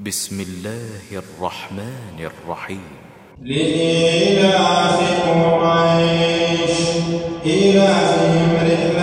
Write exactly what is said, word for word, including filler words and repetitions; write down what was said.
بسم الله الرحمن الرحيم. لإيلاف قريش إيلافهم رحلة